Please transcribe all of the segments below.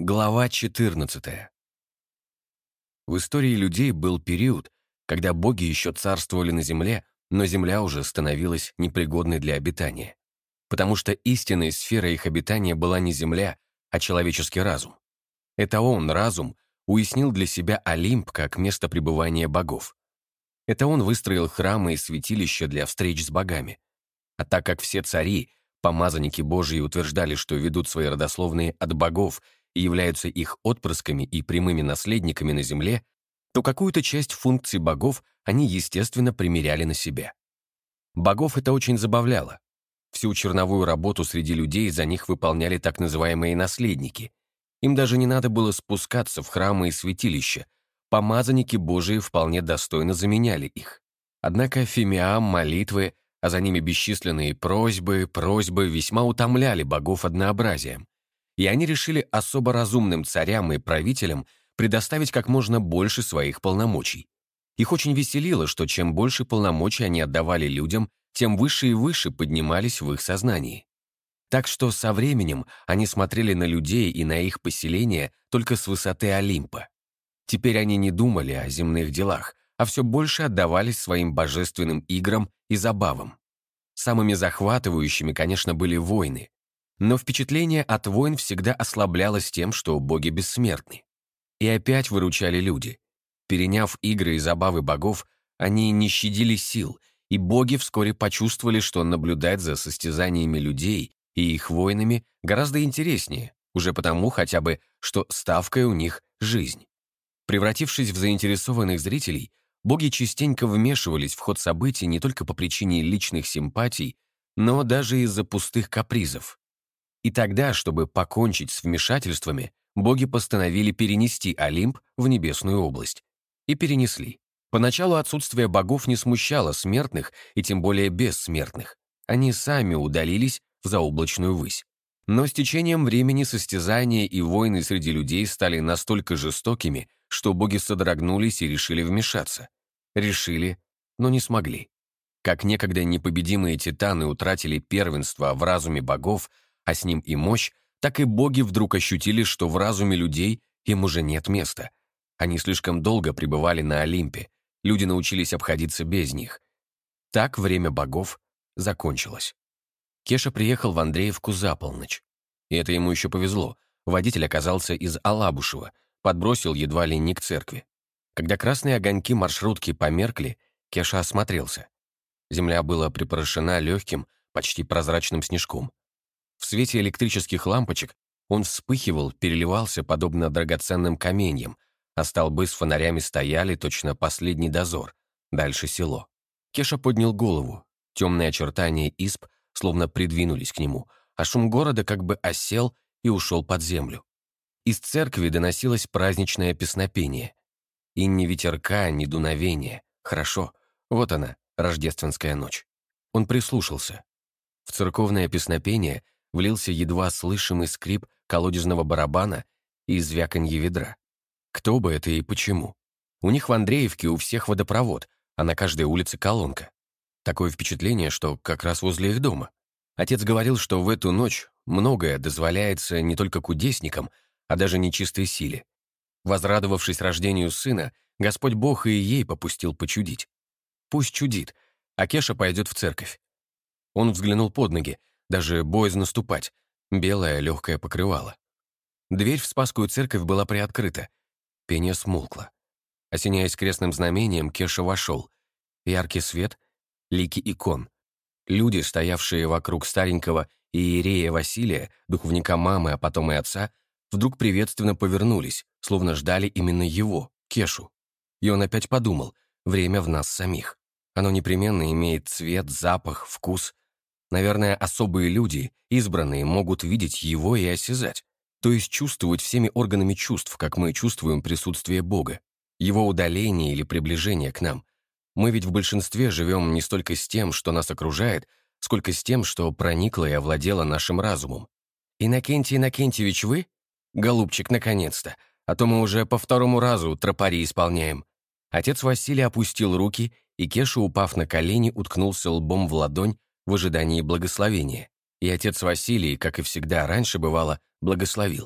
Глава 14. В истории людей был период, когда боги еще царствовали на земле, но земля уже становилась непригодной для обитания, потому что истинной сферой их обитания была не земля, а человеческий разум. Это он, разум, уяснил для себя Олимп как место пребывания богов. Это он выстроил храмы и святилища для встреч с богами. А так как все цари, помазанники Божьи, утверждали, что ведут свои родословные от богов и являются их отпрысками и прямыми наследниками на земле, то какую-то часть функций богов они, естественно, примеряли на себя. Богов это очень забавляло. Всю черновую работу среди людей за них выполняли так называемые наследники. Им даже не надо было спускаться в храмы и святилища. Помазанники Божии вполне достойно заменяли их. Однако фимиам, молитвы, а за ними бесчисленные просьбы весьма утомляли богов однообразием. И они решили особо разумным царям и правителям предоставить как можно больше своих полномочий. Их очень веселило, что чем больше полномочий они отдавали людям, тем выше и выше поднимались в их сознании. Так что со временем они смотрели на людей и на их поселения только с высоты Олимпа. Теперь они не думали о земных делах, а все больше отдавались своим божественным играм и забавам. Самыми захватывающими, конечно, были войны. Но впечатление от войн всегда ослаблялось тем, что боги бессмертны. И опять выручали люди. Переняв игры и забавы богов, они не щадили сил, и боги вскоре почувствовали, что наблюдать за состязаниями людей и их войнами гораздо интереснее, уже потому хотя бы, что ставкой у них жизнь. Превратившись в заинтересованных зрителей, боги частенько вмешивались в ход событий не только по причине личных симпатий, но даже из-за пустых капризов. И тогда, чтобы покончить с вмешательствами, боги постановили перенести Олимп в небесную область. И перенесли. Поначалу отсутствие богов не смущало смертных, и тем более бессмертных. Они сами удалились в заоблачную высь. Но с течением времени состязания и войны среди людей стали настолько жестокими, что боги содрогнулись и решили вмешаться. Решили, но не смогли. Как некогда непобедимые титаны утратили первенство в разуме богов, а с ним и мощь, так и боги вдруг ощутили, что в разуме людей им уже нет места. Они слишком долго пребывали на Олимпе, люди научились обходиться без них. Так время богов закончилось. Кеша приехал в Андреевку за полночь. И это ему еще повезло. Водитель оказался из Алабушева, подбросил едва ли не к церкви. Когда красные огоньки маршрутки померкли, Кеша осмотрелся. Земля была припорошена легким, почти прозрачным снежком. В свете электрических лампочек он вспыхивал, переливался, подобно драгоценным каменьям, а столбы с фонарями стояли, точно последний дозор. Дальше село. Кеша поднял голову. Темные очертания изб словно придвинулись к нему, а шум города как бы осел и ушел под землю. Из церкви доносилось праздничное песнопение. И ни ветерка, ни дуновения. Хорошо. Вот она, рождественская ночь. Он прислушался. В церковное песнопение влился едва слышимый скрип колодезного барабана и звяканье ведра. Кто бы это и почему? У них в Андреевке у всех водопровод, а на каждой улице колонка. Такое впечатление, что как раз возле их дома. Отец говорил, что в эту ночь многое дозволяется не только кудесникам, а даже нечистой силе. Возрадовавшись рождению сына, Господь Бог и ей попустил почудить. Пусть чудит, а Кеша пойдет в церковь. Он взглянул под ноги, даже боязно ступать, белое легкое покрывало. Дверь в Спасскую церковь была приоткрыта. Пение смолкло. Осеняясь крестным знамением, Кеша вошел. Яркий свет, лики икон. Люди, стоявшие вокруг старенького иерея Василия, духовника мамы, а потом и отца, вдруг приветственно повернулись, словно ждали именно его, Кешу. И он опять подумал, время в нас самих. Оно непременно имеет цвет, запах, вкус. Наверное, особые люди, избранные, могут видеть его и осязать, то есть чувствовать всеми органами чувств, как мы чувствуем присутствие Бога, его удаление или приближение к нам. Мы ведь в большинстве живем не столько с тем, что нас окружает, сколько с тем, что проникло и овладело нашим разумом. «Иннокентий Иннокентьевич, вы? Голубчик, наконец-то, а то мы уже по второму разу тропари исполняем». Отец Василий опустил руки, и Кеша, упав на колени, уткнулся лбом в ладонь в ожидании благословения. И отец Василий, как и всегда раньше бывало, благословил.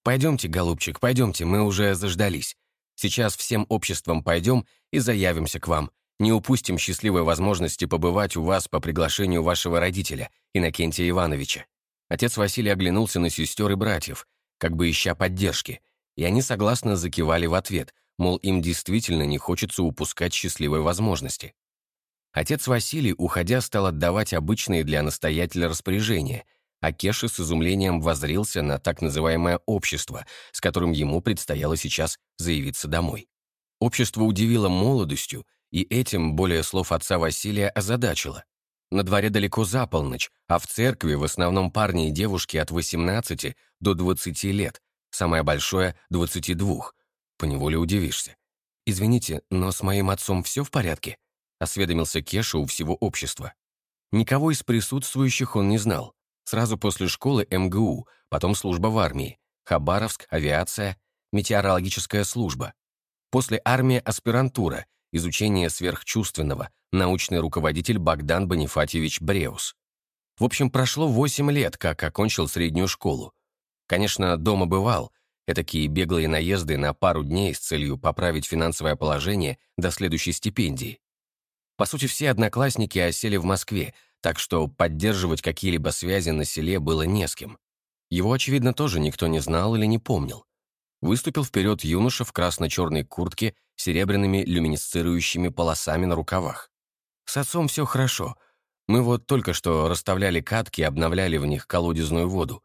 «Пойдемте, голубчик, пойдемте, мы уже заждались. Сейчас всем обществом пойдем и заявимся к вам. Не упустим счастливой возможности побывать у вас по приглашению вашего родителя, Иннокентия Ивановича». Отец Василий оглянулся на сестер и братьев, как бы ища поддержки, и они согласно закивали в ответ, мол, им действительно не хочется упускать счастливой возможности. Отец Василий, уходя, стал отдавать обычные для настоятеля распоряжения, а Кеша с изумлением воззрился на так называемое общество, с которым ему предстояло сейчас заявиться домой. Общество удивило молодостью, и этим, более слов отца Василия, озадачило. На дворе далеко за полночь, а в церкви в основном парни и девушки от 18 до 20 лет, самое большое — 22. Поневоле удивишься. «Извините, но с моим отцом все в порядке?» — осведомился Кеша у всего общества. Никого из присутствующих он не знал. Сразу после школы МГУ, потом служба в армии, Хабаровск, авиация, метеорологическая служба. После армии аспирантура, изучение сверхчувственного, научный руководитель Богдан Бонифатьевич Бреус. В общем, прошло 8 лет, как окончил среднюю школу. Конечно, дома бывал, этакие беглые наезды на пару дней с целью поправить финансовое положение до следующей стипендии. По сути, все одноклассники осели в Москве, так что поддерживать какие-либо связи на селе было не с кем. Его, очевидно, тоже никто не знал или не помнил. Выступил вперед юноша в красно-черной куртке с серебряными люминесцирующими полосами на рукавах. «С отцом все хорошо. Мы вот только что расставляли катки и обновляли в них колодезную воду».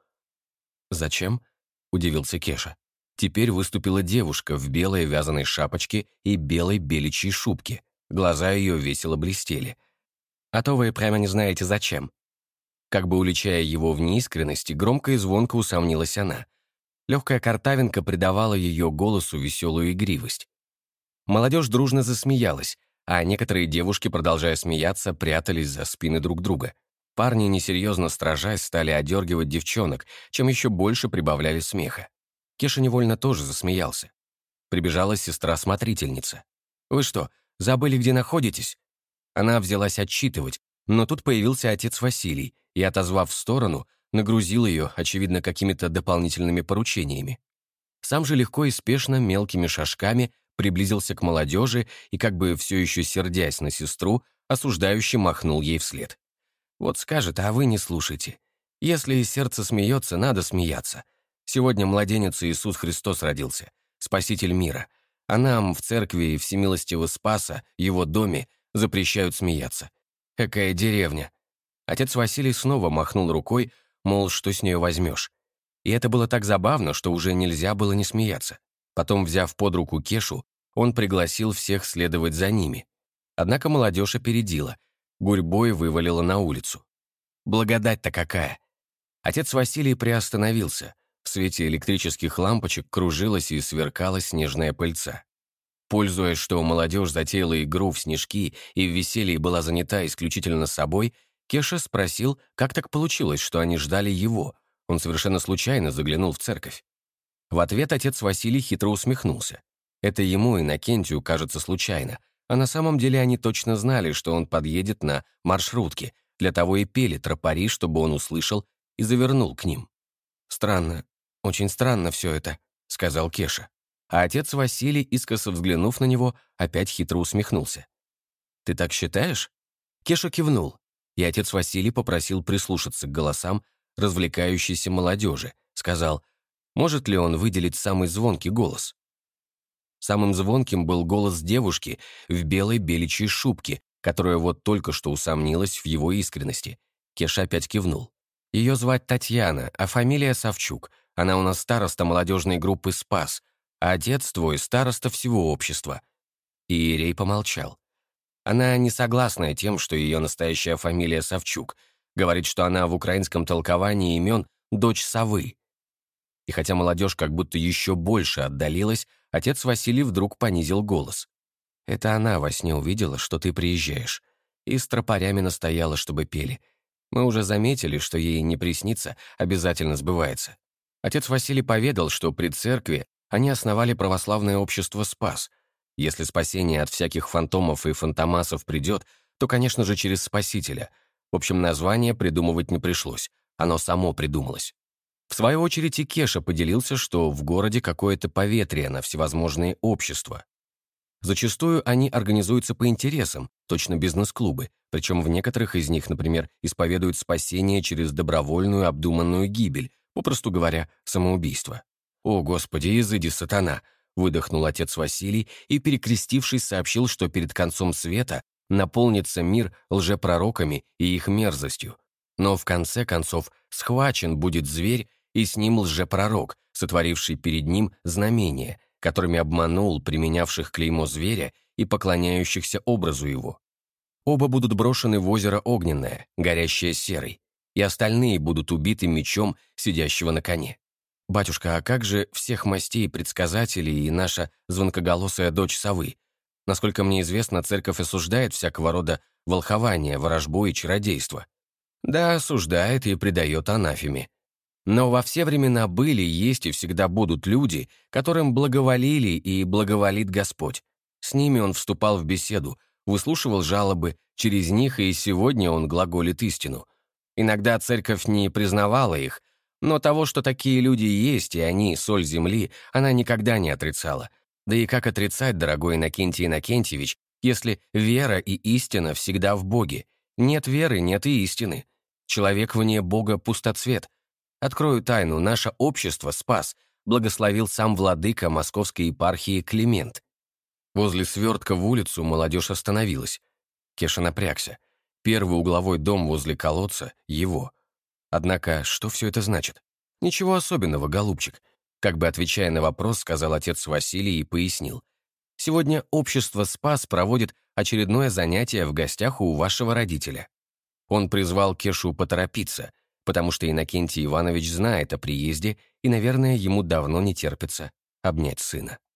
«Зачем?» — удивился Кеша. Теперь выступила девушка в белой вязаной шапочке и белой беличьей шубке. Глаза ее весело блестели. «А то вы прямо не знаете, зачем». Как бы уличая его в неискренности, громко и звонко усомнилась она. Легкая картавинка придавала ее голосу веселую игривость. Молодежь дружно засмеялась, а некоторые девушки, продолжая смеяться, прятались за спины друг друга. Парни, несерьезно стражась, стали одергивать девчонок, чем еще больше прибавляли смеха. Кеша невольно тоже засмеялся. Прибежала сестра-смотрительница. «Вы что, забыли, где находитесь?» Она взялась отчитывать, но тут появился отец Василий и, отозвав в сторону, нагрузил ее, очевидно, какими-то дополнительными поручениями. Сам же легко и спешно, мелкими шажками приблизился к молодежи и, как бы все еще сердясь на сестру, осуждающе махнул ей вслед. «Вот скажет, а вы не слушайте. Если сердце смеется, надо смеяться. Сегодня младенец Иисус Христос родился, Спаситель мира, а нам в церкви Всемилостивого Спаса, его доме, запрещают смеяться. Какая деревня!» Отец Василий снова махнул рукой, мол, что с нее возьмешь. И это было так забавно, что уже нельзя было не смеяться. Потом, взяв под руку Кешу, он пригласил всех следовать за ними. Однако молодежь опередила, гурьбой вывалила на улицу. Благодать-то какая! Отец Василий приостановился. В свете электрических лампочек кружилась и сверкала снежная пыльца. Пользуясь, что молодежь затеяла игру в снежки и в веселье была занята исключительно собой, Кеша спросил, как так получилось, что они ждали его. Он совершенно случайно заглянул в церковь. В ответ отец Василий хитро усмехнулся. Это ему, Иннокентию, кажется случайно, а на самом деле они точно знали, что он подъедет на маршрутке, для того и пели тропари, чтобы он услышал и завернул к ним. «Странно, очень странно все это», — сказал Кеша. А отец Василий, искоса взглянув на него, опять хитро усмехнулся. «Ты так считаешь?» Кеша кивнул, и отец Василий попросил прислушаться к голосам развлекающейся молодежи, сказал, может ли он выделить самый звонкий голос. Самым звонким был голос девушки в белой беличьей шубке, которая вот только что усомнилась в его искренности. Кеша опять кивнул. «Ее звать Татьяна, а фамилия Савчук. Она у нас староста молодежной группы «Спас», а отец твой староста всего общества». И иерей помолчал. Она не согласна тем, что ее настоящая фамилия Савчук. Говорит, что она в украинском толковании имен дочь совы. И хотя молодежь как будто еще больше отдалилась, отец Василий вдруг понизил голос. «Это она во сне увидела, что ты приезжаешь, и с тропарями настояла, чтобы пели. Мы уже заметили, что ей не приснится, обязательно сбывается». Отец Василий поведал, что при церкви они основали православное общество «Спас». Если спасение от всяких фантомов и фантомасов придет, то, конечно же, через Спасителя. В общем, название придумывать не пришлось, оно само придумалось. В свою очередь и Кеша поделился, что в городе какое-то поветрие на всевозможные общества. Зачастую они организуются по интересам, точно бизнес-клубы, причем в некоторых из них, например, исповедуют спасение через добровольную обдуманную гибель, попросту говоря, самоубийство. «О, Господи, изыди, сатана!» — выдохнул отец Василий и, перекрестившись, сообщил, что перед концом света наполнится мир лжепророками и их мерзостью. Но в конце концов схвачен будет зверь, и с ним лжепророк, сотворивший перед ним знамения, которыми обманул применявших клеймо зверя и поклоняющихся образу его. Оба будут брошены в озеро огненное, горящее серой, и остальные будут убиты мечом сидящего на коне. «Батюшка, а как же всех мастей предсказателей и наша звонкоголосая дочь совы? Насколько мне известно, церковь осуждает всякого рода волхование, ворожбу и чародейство». «Да, осуждает и предает анафеме. Но во все времена были, есть и всегда будут люди, которым благоволили и благоволит Господь. С ними он вступал в беседу, выслушивал жалобы, через них и сегодня он глаголит истину. Иногда церковь не признавала их, но того, что такие люди есть, и они — соль земли, она никогда не отрицала. Да и как отрицать, дорогой Иннокентий Иннокентьевич, если вера и истина всегда в Боге? Нет веры, нет и истины. Человек вне Бога — пустоцвет. Открою тайну, наше общество спас, благословил сам владыка московской епархии Климент. Возле свертка в улицу молодежь остановилась. Кеша напрягся. Первый угловой дом возле колодца — его. Однако, что все это значит? Ничего особенного, голубчик. Как бы отвечая на вопрос, сказал отец Василий и пояснил. Сегодня общество «Спас» проводит очередное занятие в гостях у вашего родителя. Он призвал Кешу поторопиться, потому что Иннокентий Иванович знает о приезде и, наверное, ему давно не терпится обнять сына.